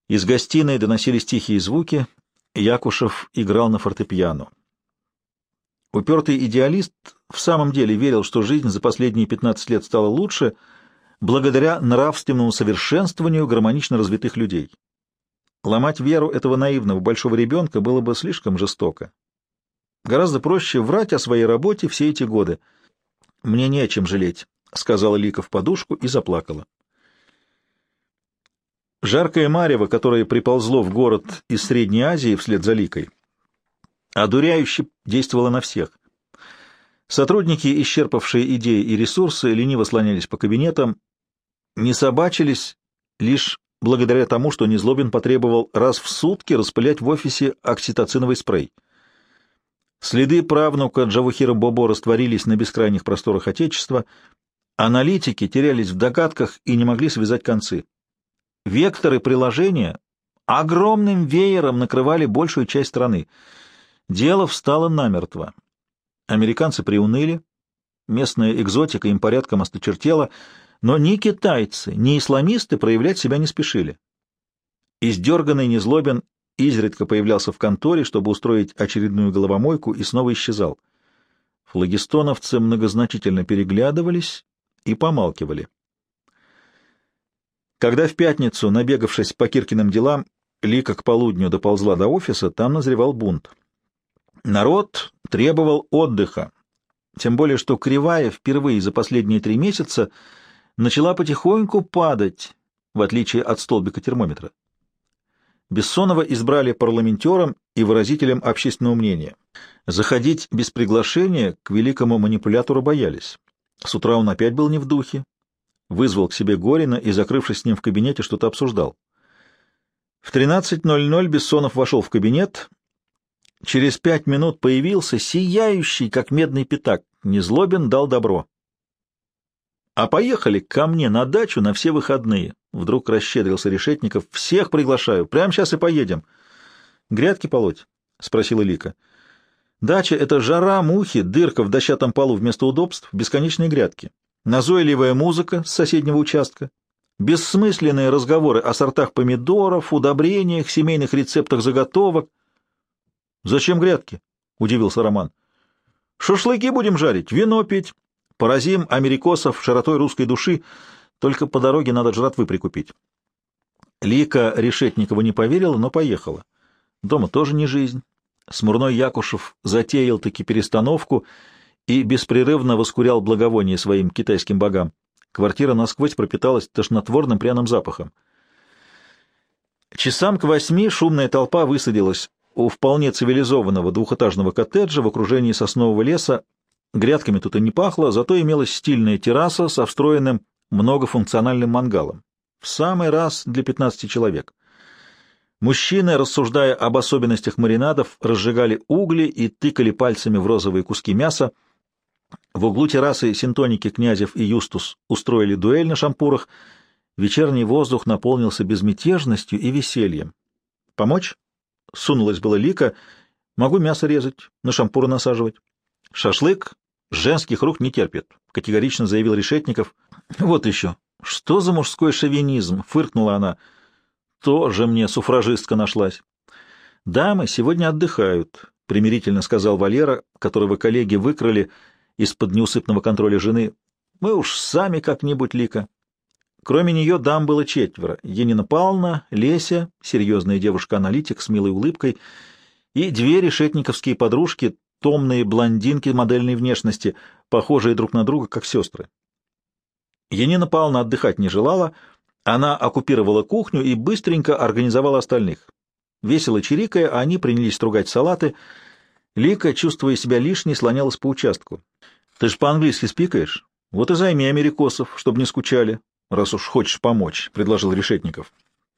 Из гостиной доносились тихие звуки. Якушев играл на фортепиано. Упертый идеалист в самом деле верил, что жизнь за последние 15 лет стала лучше благодаря нравственному совершенствованию гармонично развитых людей. Ломать веру этого наивного большого ребенка было бы слишком жестоко. Гораздо проще врать о своей работе все эти годы. «Мне не о чем жалеть», — сказала Лика в подушку и заплакала. Жаркое марево, которое приползло в город из Средней Азии вслед за Ликой, одуряюще действовало на всех. Сотрудники, исчерпавшие идеи и ресурсы, лениво слонялись по кабинетам, не собачились лишь благодаря тому, что Незлобин потребовал раз в сутки распылять в офисе окситоциновый спрей. Следы правнука Джавухира Бобо растворились на бескрайних просторах Отечества, аналитики терялись в догадках и не могли связать концы. Векторы приложения огромным веером накрывали большую часть страны. Дело встало намертво. Американцы приуныли, местная экзотика им порядком осточертела, но ни китайцы, ни исламисты проявлять себя не спешили. Издерганный Незлобин изредка появлялся в конторе, чтобы устроить очередную головомойку, и снова исчезал. Флагистоновцы многозначительно переглядывались и помалкивали. Когда в пятницу, набегавшись по Киркиным делам, Лика к полудню доползла до офиса, там назревал бунт. Народ требовал отдыха, тем более что кривая впервые за последние 3 месяца начала потихоньку падать, в отличие от столбика термометра. Бессонова избрали парламентером и выразителем общественного мнения. Заходить без приглашения к великому манипулятору боялись. С утра он опять был не в духе, вызвал к себе Горина и, закрывшись с ним в кабинете, что-то обсуждал. В 13:00 Бессонов вошел в кабинет. Через 5 минут появился сияющий, как медный пятак. Незлобин дал добро. «А поехали ко мне на дачу на все выходные», — вдруг расщедрился Решетников. «Всех приглашаю, прямо сейчас и поедем». «Грядки полоть?» — спросила Лика. «Дача — это жара, мухи, дырка в дощатом полу вместо удобств, бесконечные грядки, назойливая музыка с соседнего участка, бессмысленные разговоры о сортах помидоров, удобрениях, семейных рецептах заготовок». «Зачем грядки?» — удивился Роман. «Шашлыки будем жарить, вино пить. Поразим америкосов широтой русской души, только по дороге надо жратвы прикупить». Лика Решетникова не поверила, но поехала. Дома тоже не жизнь. Смурной Якушев затеял-таки перестановку и беспрерывно воскурял благовоние своим китайским богам. Квартира насквозь пропиталась тошнотворным пряным запахом. Часам к 8 шумная толпа высадилась у вполне цивилизованного двухэтажного коттеджа в окружении соснового леса. Грядками тут и не пахло, зато имелась стильная терраса со встроенным многофункциональным мангалом. В самый раз для 15 человек. Мужчины, рассуждая об особенностях маринадов, разжигали угли и тыкали пальцами в розовые куски мяса. В углу террасы синтоники Князев и Юстус устроили дуэль на шампурах. Вечерний воздух наполнился безмятежностью и весельем. «Помочь?» — сунулась была Лика. «Могу мясо резать, на шампуры насаживать». «Шашлык женских рук не терпит», — категорично заявил Решетников. «Вот еще. Что за мужской шовинизм?» — фыркнула она. «Тоже мне суфражистка нашлась». «Дамы сегодня отдыхают», — примирительно сказал Валера, которого коллеги выкрали из-под неусыпного контроля жены. «Мы уж сами как-нибудь, Лика». Кроме нее дам было 4: Енина Павловна, Леся, серьезная девушка-аналитик с милой улыбкой, и 2 решетниковские подружки, томные блондинки модельной внешности, похожие друг на друга, как сестры. Енина Павловна отдыхать не желала, она оккупировала кухню и быстренько организовала остальных. Весело чирикая, они принялись стругать салаты. Лика, чувствуя себя лишней, слонялась по участку. «Ты ж по-английски спикаешь? Вот и займи америкосов, чтобы не скучали, раз уж хочешь помочь», — предложил Решетников.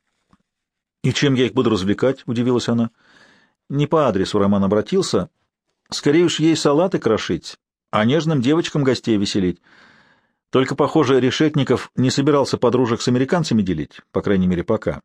«И чем я их буду развлекать?» — удивилась она. Не по адресу Роман обратился. «Скорее уж ей салаты крошить, а нежным девочкам гостей веселить». Только, похоже, Решетников не собирался подружек с американцами делить, по крайней мере, пока.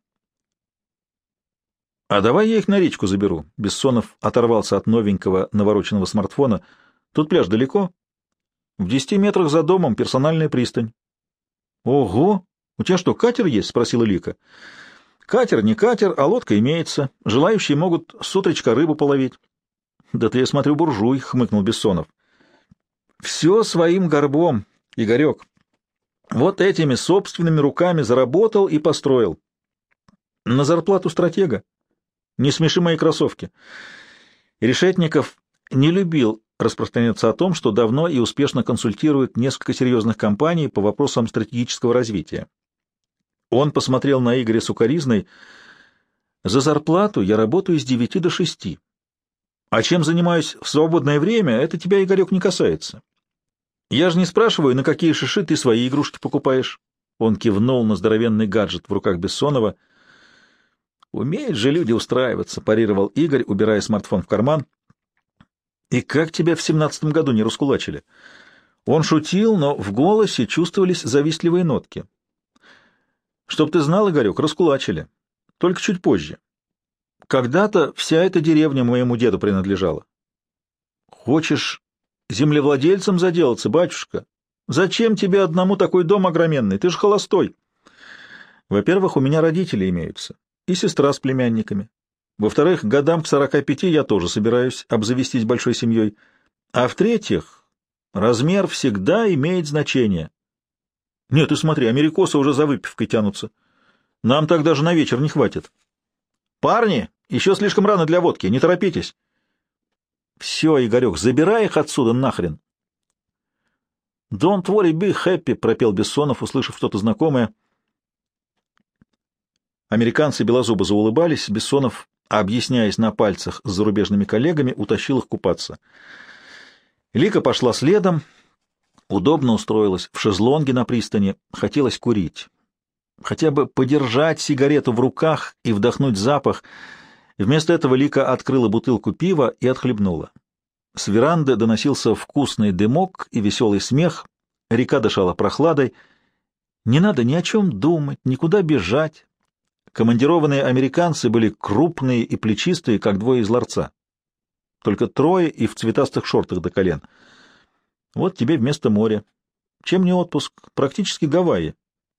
«А давай я их на речку заберу». Бессонов оторвался от новенького навороченного смартфона. «Тут пляж далеко?» «В 10 метрах за домом персональная пристань». «Ого! У тебя что, катер есть?» — спросила Лика. Катер не катер, а лодка имеется. Желающие могут с утречка рыбу половить. — Да ты, я смотрю, буржуй, — хмыкнул Бессонов. — Все своим горбом, Игорек. Вот этими собственными руками заработал и построил. На зарплату стратега. Не смеши мои кроссовки. Решетников не любил распространяться о том, что давно и успешно консультирует несколько серьезных компаний по вопросам стратегического развития. Он посмотрел на Игоря с укоризной. «За зарплату я работаю с 9 до 6. А чем занимаюсь в свободное время, это тебя, Игорек, не касается. Я же не спрашиваю, на какие шиши ты свои игрушки покупаешь». Он кивнул на здоровенный гаджет в руках Бессонова. «Умеют же люди устраиваться», — парировал Игорь, убирая смартфон в карман. «И как тебя в 17-м году не раскулачили?» Он шутил, но в голосе чувствовались завистливые нотки. «Чтоб ты знал, Игорек, раскулачили. Только чуть позже. Когда-то вся эта деревня моему деду принадлежала». «Хочешь землевладельцем заделаться, батюшка? Зачем тебе одному такой дом огроменный? Ты же холостой». «Во-первых, у меня родители имеются, и сестра с племянниками. Во-вторых, годам к 45 я тоже собираюсь обзавестись большой семьей. А в-третьих, размер всегда имеет значение. Нет, ты смотри, америкосы уже за выпивкой тянутся. Нам так даже на вечер не хватит. Парни, еще слишком рано для водки, не торопитесь». «Все, Игорек, забирай их отсюда нахрен». «Don't worry, be happy», — пропел Бессонов, услышав что-то знакомое. Американцы белозубо заулыбались. Бессонов, объясняясь на пальцах с зарубежными коллегами, утащил их купаться. Лика пошла следом, удобно устроилась в шезлонге на пристани, хотелось курить. Хотя бы подержать сигарету в руках и вдохнуть запах. Вместо этого Лика открыла бутылку пива и отхлебнула. С веранды доносился вкусный дымок и веселый смех, река дышала прохладой. Не надо ни о чем думать, никуда бежать. Командированные американцы были крупные и плечистые, как двое из ларца. Только трое и в цветастых шортах до колен. Вот тебе вместо моря. Чем не отпуск? Практически Гавайи.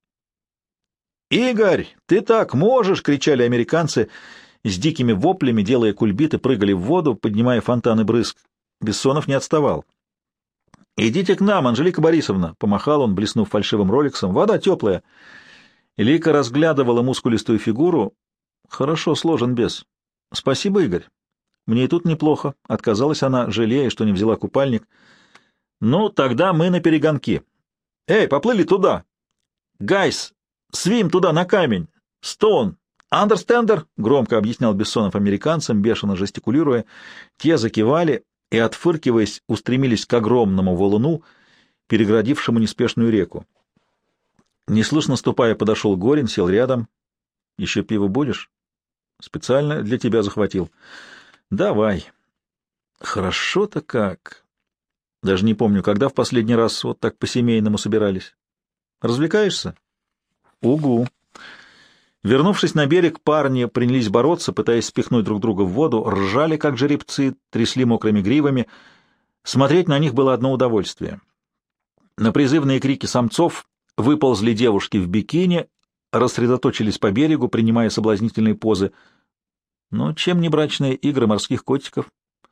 «Игорь, ты так можешь!» — кричали американцы, с дикими воплями, делая кульбиты, прыгали в воду, поднимая фонтаны брызг. Бессонов не отставал. «Идите к нам, Анжелика Борисовна!» — помахал он, блеснув фальшивым роликсом. «Вода теплая!» Лика разглядывала мускулистую фигуру. Хорошо сложен бес. Спасибо, Игорь. Мне и тут неплохо. Отказалась она, жалея, что не взяла купальник. Ну, тогда мы на перегонки. Эй, поплыли туда. Гайс, свим туда на камень. Стоун, андерстендер, громко объяснял Бессонов американцам, бешено жестикулируя. Те закивали и, отфыркиваясь, устремились к огромному валуну, переградившему неспешную реку. Неслышно ступая, подошел Горин, сел рядом. — Еще пиво будешь? — Специально для тебя захватил. — Давай. — Хорошо-то как. Даже не помню, когда в последний раз вот так по-семейному собирались. — Развлекаешься? — Угу. Вернувшись на берег, парни принялись бороться, пытаясь спихнуть друг друга в воду, ржали, как жеребцы, трясли мокрыми гривами. Смотреть на них было одно удовольствие. На призывные крики самцов выползли девушки в бикини, рассредоточились по берегу, принимая соблазнительные позы. Но чем не брачные игры морских котиков?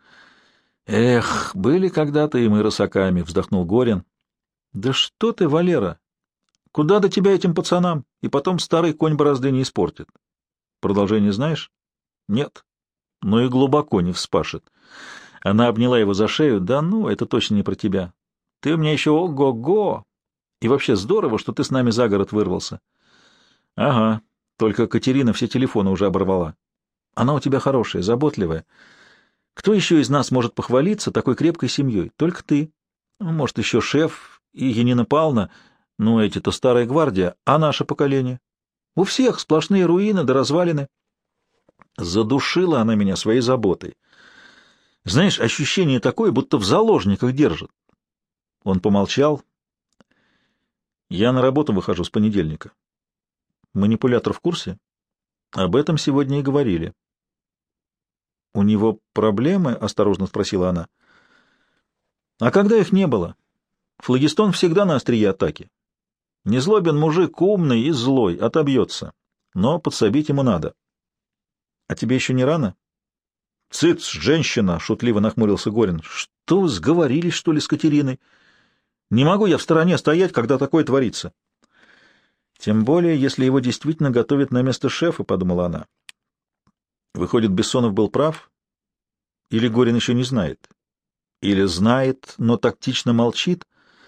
Эх, были когда-то и мы рысаками, вздохнул Горин. Да что ты, Валера? Куда до тебя этим пацанам? И потом старый конь борозды не испортит. Продолжение знаешь? Нет. Но и глубоко не вспашет. Она обняла его за шею. Да ну, это точно не про тебя. Ты у меня еще ого-го. И вообще здорово, что ты с нами за город вырвался. Ага, только Катерина все телефоны уже оборвала. Она у тебя хорошая, заботливая. Кто еще из нас может похвалиться такой крепкой семьей? Только ты. Ну, может, еще шеф и Янина Павловна. Ну, эти-то старая гвардия. А наше поколение? У всех сплошные руины да развалины. Задушила она меня своей заботой. Знаешь, ощущение такое, будто в заложниках держат. Он помолчал. Я на работу выхожу с понедельника. Манипулятор в курсе? Об этом сегодня и говорили. У него проблемы? Осторожно спросила она. А когда их не было? Флагистон всегда на острие атаки. Незлобен мужик, умный и злой, отобьется. но подсобить ему надо. — А тебе еще не рано? — Цыц, женщина! — шутливо нахмурился Горин. — Что вы сговорились, что ли, с Катериной? Не могу я в стороне стоять, когда такое творится. — Тем более, если его действительно готовят на место шефа, — подумала она. Выходит, Бессонов был прав? Или Горин еще не знает? Или знает, но тактично молчит?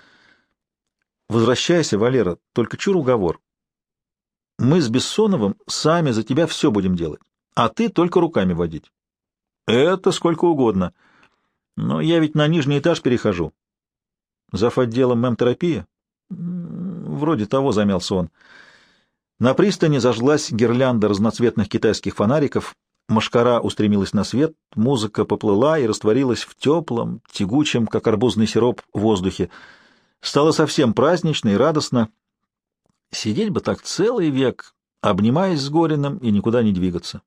Возвращайся, Валера, только чур уговор. Мы с Бессоновым сами за тебя все будем делать, а ты только руками водить. Это сколько угодно. Но я ведь на нижний этаж перехожу. Зав. Отделом мемтерапии? Вроде того, замялся он. На пристани зажглась гирлянда разноцветных китайских фонариков, мошкара устремилась на свет, музыка поплыла и растворилась в теплом, тягучем, как арбузный сироп, воздухе. Стало совсем празднично и радостно. Сидеть бы так целый век, обнимаясь с Гориным, и никуда не двигаться.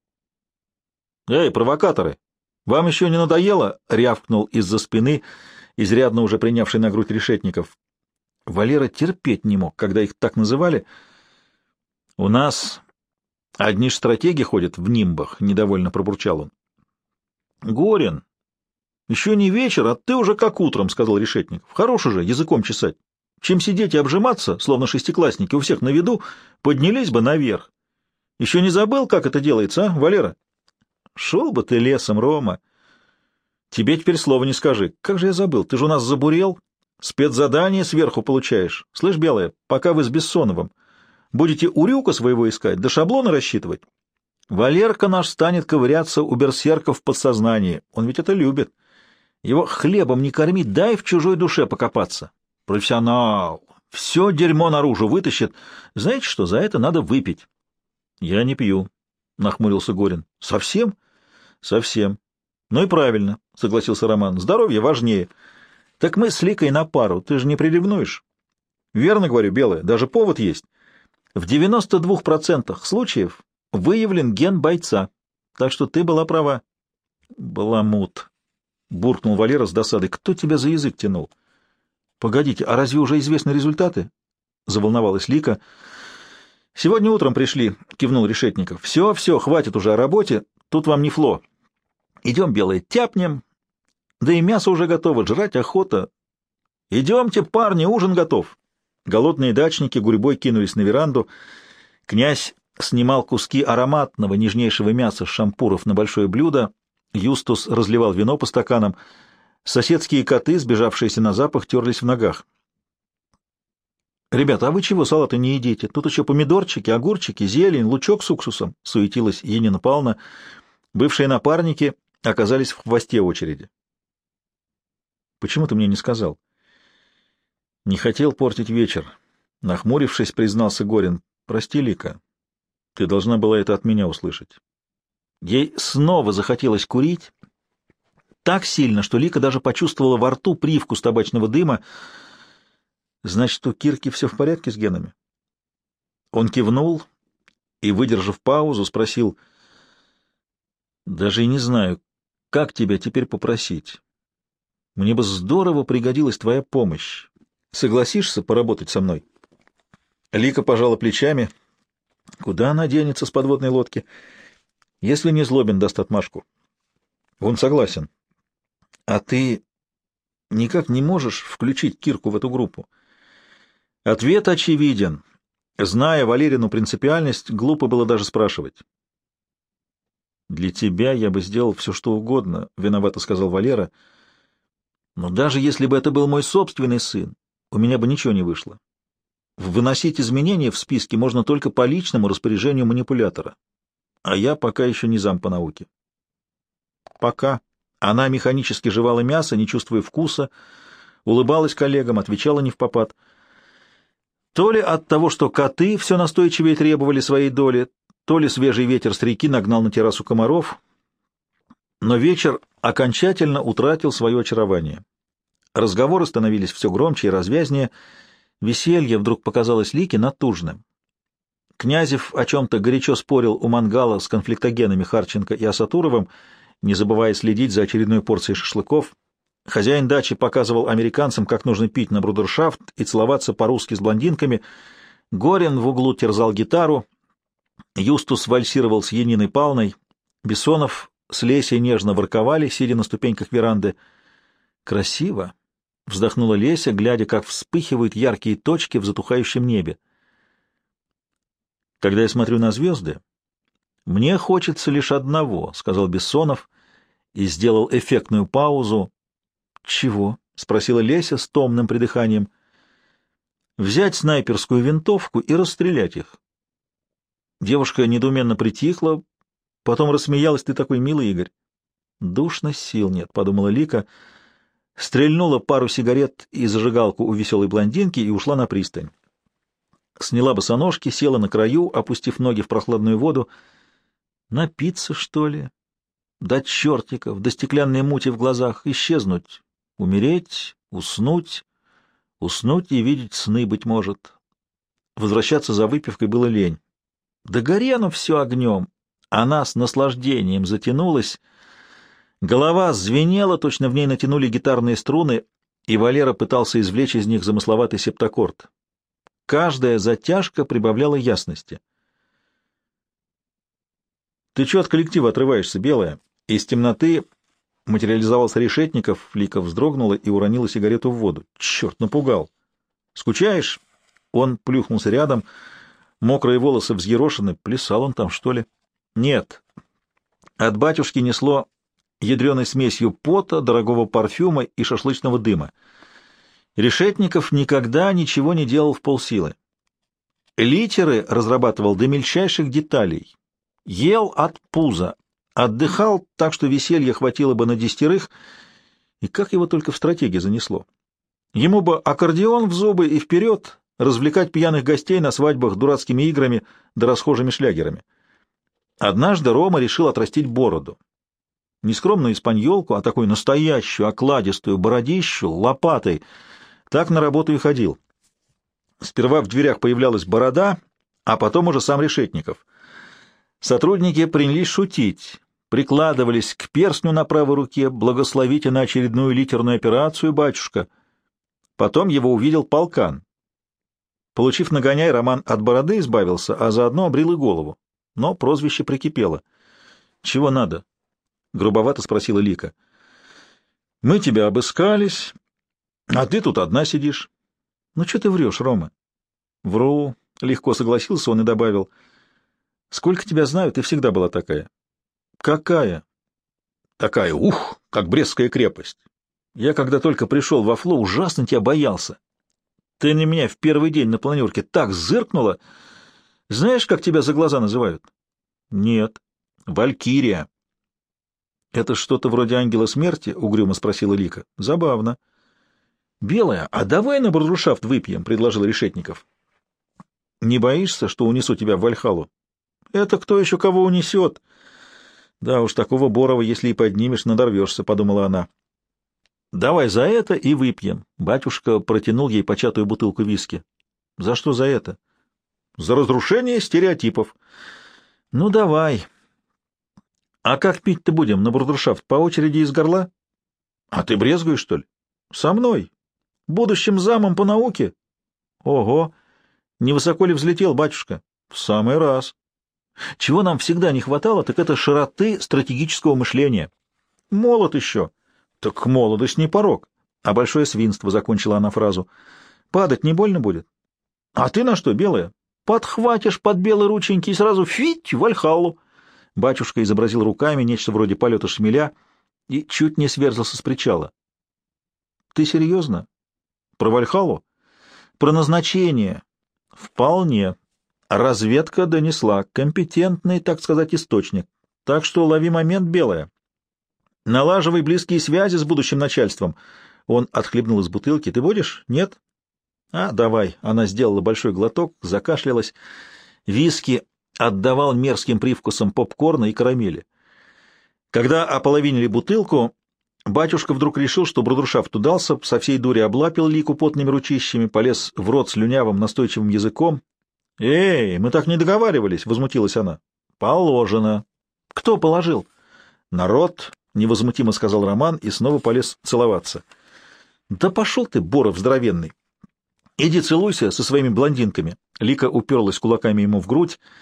— Эй, провокаторы! Вам еще не надоело? — рявкнул из-за спины, изрядно уже принявший на грудь Решетников. Валера терпеть не мог, когда их так называли. — У нас одни ж стратеги ходят в нимбах, — недовольно пробурчал он. — Горин, еще не вечер, а ты уже как утром, — сказал Решетников. — Хорош уже языком чесать. Чем сидеть и обжиматься, словно шестиклассники, у всех на виду, поднялись бы наверх. Еще не забыл, как это делается, а, Валера? Шел бы ты лесом, Рома. Тебе теперь слова не скажи. Как же я забыл, ты же у нас забурел. Спецзадание сверху получаешь. Слышь, Белая, пока вы с Бессоновым будете урюка своего искать, да шаблоны рассчитывать, Валерка наш станет ковыряться у берсерка в подсознании. Он ведь это любит. Его хлебом не корми, дай в чужой душе покопаться. Профессионал. Все дерьмо наружу вытащит. Знаете что, за это надо выпить. — Я не пью, — нахмурился Горин. — Совсем? — Совсем. — Ну и правильно, — согласился Роман. — Здоровье важнее. — Так мы с Ликой на пару, ты же не приревнуешь? — Верно говорю, Белая, даже повод есть. В 92% случаев выявлен ген бойца, так что ты была права. — Баламут, — буркнул Валера с досадой. — Кто тебя за язык тянул? — Погодите, а разве уже известны результаты? — заволновалась Лика. — Сегодня утром пришли, — кивнул Решетников. — Все, хватит уже о работе, тут вам не фло. Идем, Белые, тяпнем. Да и мясо уже готово, жрать охота. Идемте, парни, ужин готов. Голодные дачники гурьбой кинулись на веранду. Князь снимал куски ароматного нежнейшего мяса с шампуров на большое блюдо. Юстус разливал вино по стаканам. Соседские коты, сбежавшиеся на запах, терлись в ногах. — Ребята, а вы чего салата не едите? Тут еще помидорчики, огурчики, зелень, лучок с уксусом, — суетилась Енина Павловна. Бывшие напарники оказались в хвосте очереди. — Почему ты мне не сказал? — Не хотел портить вечер. Нахмурившись, признался Горин. — Прости, Лика, ты должна была это от меня услышать. Ей снова захотелось курить. Так сильно, что Лика даже почувствовала во рту привкус табачного дыма. Значит, у Кирки все в порядке с генами? Он кивнул и, выдержав паузу, спросил: даже и не знаю, как тебя теперь попросить. Мне бы здорово пригодилась твоя помощь. Согласишься поработать со мной? Лика пожала плечами. Куда она денется с подводной лодки? Если не Злобин даст отмашку. Он согласен. А ты никак не можешь включить Кирку в эту группу? Ответ очевиден. Зная Валерину принципиальность, глупо было даже спрашивать. «Для тебя я бы сделал все, что угодно», — виновато сказал Валера. «Но даже если бы это был мой собственный сын, у меня бы ничего не вышло. Выносить изменения в списке можно только по личному распоряжению манипулятора. А я пока еще не зам по науке». «Пока». Она механически жевала мясо, не чувствуя вкуса, улыбалась коллегам, отвечала невпопад. То ли от того, что коты все настойчивее требовали своей доли, то ли свежий ветер с реки нагнал на террасу комаров, но вечер окончательно утратил свое очарование. Разговоры становились все громче и развязнее, веселье вдруг показалось Лике натужным. Князев о чем-то горячо спорил у мангала с конфликтогенами Харченко и Асатуровым, не забывая следить за очередной порцией шашлыков. Хозяин дачи показывал американцам, как нужно пить на брудершафт и целоваться по-русски с блондинками. Горин в углу терзал гитару. Юстус вальсировал с Яниной Палной. Бессонов с Лесей нежно ворковали, сидя на ступеньках веранды. «Красиво!» — вздохнула Леся, глядя, как вспыхивают яркие точки в затухающем небе. «Когда я смотрю на звезды, мне хочется лишь одного», — сказал Бессонов и сделал эффектную паузу. «Чего?» — спросила Леся с томным придыханием. «Взять снайперскую винтовку и расстрелять их». Девушка недоуменно притихла, потом рассмеялась. «Ты такой милый, Игорь». «Душно, сил нет», — подумала Лика, стрельнула пару сигарет и зажигалку у веселой блондинки и ушла на пристань. Сняла босоножки, села на краю, опустив ноги в прохладную воду. Напиться, что ли? До чертиков, до стеклянной мути в глазах, исчезнуть, умереть, уснуть и видеть сны, быть может. Возвращаться за выпивкой было лень. Да гори оно все огнем. Она с наслаждением затянулась. Голова звенела, точно в ней натянули гитарные струны, и Валера пытался извлечь из них замысловатый септаккорд. Каждая затяжка прибавляла ясности. «Ты чего от коллектива отрываешься, Белая?» Из темноты материализовался Решетников, Лика вздрогнула и уронила сигарету в воду. «Черт, напугал!» «Скучаешь?» Он плюхнулся рядом, мокрые волосы взъерошены. Плясал он там, что ли? «Нет». От батюшки несло ядреной смесью пота, дорогого парфюма и шашлычного дыма. Решетников никогда ничего не делал в полсилы. Литеры разрабатывал до мельчайших деталей. Ел от пуза, отдыхал так, что веселья хватило бы на 10, и как его только в стратегии занесло. Ему бы аккордеон в зубы и вперед развлекать пьяных гостей на свадьбах дурацкими играми да расхожими шлягерами. Однажды Рома решил отрастить бороду. Не скромную испаньолку, а такую настоящую, окладистую бородищу, лопатой. Так на работу и ходил. Сперва в дверях появлялась борода, а потом уже сам Решетников. Сотрудники принялись шутить, прикладывались к перстню на правой руке, благословите на очередную литерную операцию, батюшка. Потом его увидел полкан. Получив нагоняй, Роман от бороды избавился, а заодно обрил и голову. Но прозвище прикипело. — Чего надо? — грубовато спросила Лика. — Мы тебя обыскались, а ты тут одна сидишь. — Ну, что ты врешь, Рома? — Вру, — легко согласился он и добавил. — Сколько тебя знаю, ты всегда была такая. — Какая? — Такая, как Брестская крепость. Я, когда только пришел во Фло, ужасно тебя боялся. Ты на меня в первый день на планерке так зыркнула. Знаешь, как тебя за глаза называют? — Нет. — Валькирия. — Это что-то вроде ангела смерти? — угрюмо спросила Лика. — Забавно. — Белая, а давай на брудершафт выпьем, — предложил Решетников. — Не боишься, что унесу тебя в Вальхалу? — Это кто еще кого унесет? — Да уж, такого Борова, если и поднимешь, надорвешься, — подумала она. — Давай за это и выпьем. Батюшка протянул ей початую бутылку виски. — За что за это? — За разрушение стереотипов. — Ну, давай. — А как пить-то будем на брудершафт? По очереди из горла? — А ты брезгуешь, что ли? — Со мной. Будущим замом по науке. — Ого! Невысоко ли взлетел, батюшка? — В самый раз. Чего нам всегда не хватало, так это широты стратегического мышления. Молод еще. Так молодость не порок. А большое свинство, — закончила она фразу. Падать не больно будет? А ты на что, Белая? Подхватишь под белые рученьки и сразу фить в Вальхаллу. Батюшка изобразил руками нечто вроде полета шмеля и чуть не сверзался с причала. Ты серьезно? Про Вальхаллу? Про назначение? Вполне. Разведка донесла. Компетентный, так сказать, источник. Так что лови момент, Белая. Налаживай близкие связи с будущим начальством. Он отхлебнул из бутылки. Ты будешь? Нет? А, давай. Она сделала большой глоток, закашлялась. Виски отдавал мерзким привкусом попкорна и карамели. Когда ополовинили бутылку, батюшка вдруг решил, что брудершафт удался, со всей дури облапил Лику потными ручищами, полез в рот слюнявым настойчивым языком. — Эй, мы так не договаривались, — возмутилась она. — Положено. — Кто положил? — Народ, — невозмутимо сказал Роман и снова полез целоваться. — Да пошел ты, Боров здоровенный. Иди целуйся со своими блондинками. Лика уперлась кулаками ему в грудь.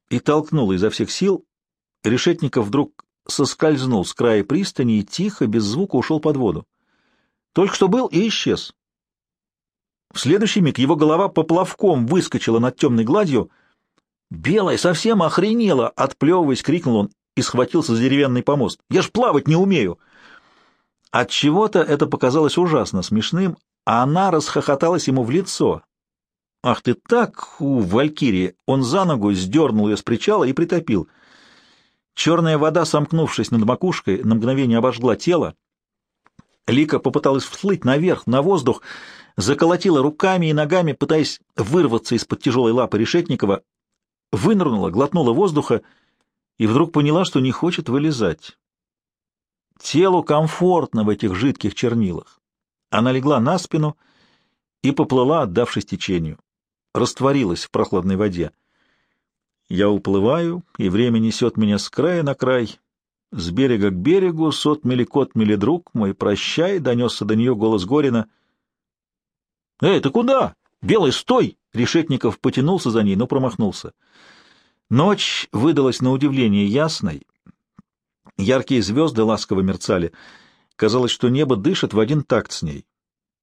и толкнула изо всех сил. Решетников вдруг соскользнул с края пристани и тихо, без звука ушел под воду. Только что был и исчез. В следующий миг его голова поплавком выскочила над темной гладью. «Белая совсем охренела!» — отплевываясь, крикнул он и схватился за деревянный помост. «Я ж плавать не умею!» Отчего-то это показалось ужасно смешным, а она расхохоталась ему в лицо. «Ах ты так, Валькирия!» Он за ногу сдернул ее с причала и притопил. Черная вода, сомкнувшись над макушкой, на мгновение обожгла тело. Лика попыталась всплыть наверх, на воздух, заколотила руками и ногами, пытаясь вырваться из-под тяжелой лапы Решетникова, вынырнула, глотнула воздуха и вдруг поняла, что не хочет вылезать. Телу комфортно в этих жидких чернилах. Она легла на спину и поплыла, отдавшись течению. Растворилась в прохладной воде. Я уплываю, и время несет меня с края на край. С берега к берегу, сот мили, друг мой, прощай, — донесся до нее голос Горина. — Эй, ты куда? Белый, стой! Решетников потянулся за ней, но промахнулся. Ночь выдалась на удивление ясной. Яркие звезды ласково мерцали. Казалось, что небо дышит в один такт с ней.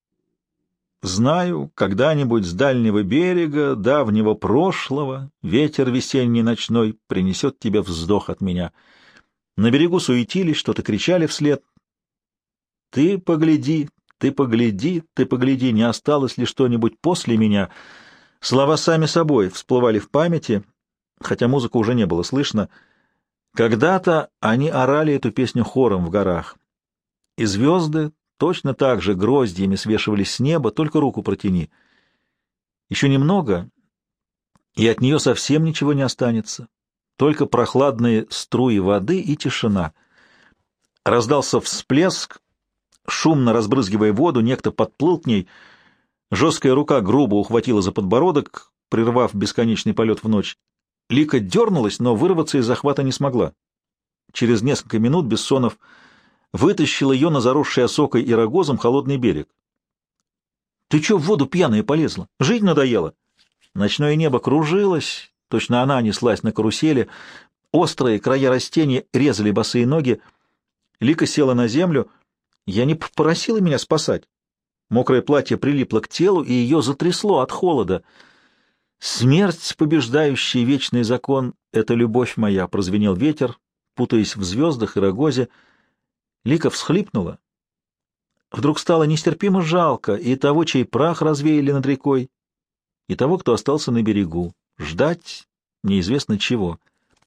Знаю, когда-нибудь с дальнего берега, давнего прошлого, ветер весенний ночной принесет тебе вздох от меня. На берегу суетились, что-то кричали вслед. Ты погляди, ты погляди, ты погляди, не осталось ли что-нибудь после меня. Слова сами собой всплывали в памяти, хотя музыку уже не было слышно. Когда-то они орали эту песню хором в горах. И звезды точно так же гроздьями свешивались с неба, только руку протяни. Еще немного, и от нее совсем ничего не останется. Только прохладные струи воды и тишина. Раздался всплеск, шумно разбрызгивая воду, некто подплыл к ней. Жесткая рука грубо ухватила за подбородок, прервав бесконечный полет в ночь. Лика дернулась, но вырваться из захвата не смогла. Через несколько минут Бессонов вытащил ее на заросший осокой и рогозом холодный берег. — Ты че в воду пьяная полезла? Жить надоело? Ночное небо кружилось, точно она неслась на карусели, острые края растений резали босые ноги. Лика села на землю. Я не попросила меня спасать. Мокрое платье прилипло к телу, и ее затрясло от холода. «Смерть, побеждающий вечный закон, — это любовь моя», — прозвенел ветер, путаясь в звездах и рогозе. Лика всхлипнула. Вдруг стало нестерпимо жалко и того, чей прах развеяли над рекой, и того, кто остался на берегу. Ждать неизвестно чего.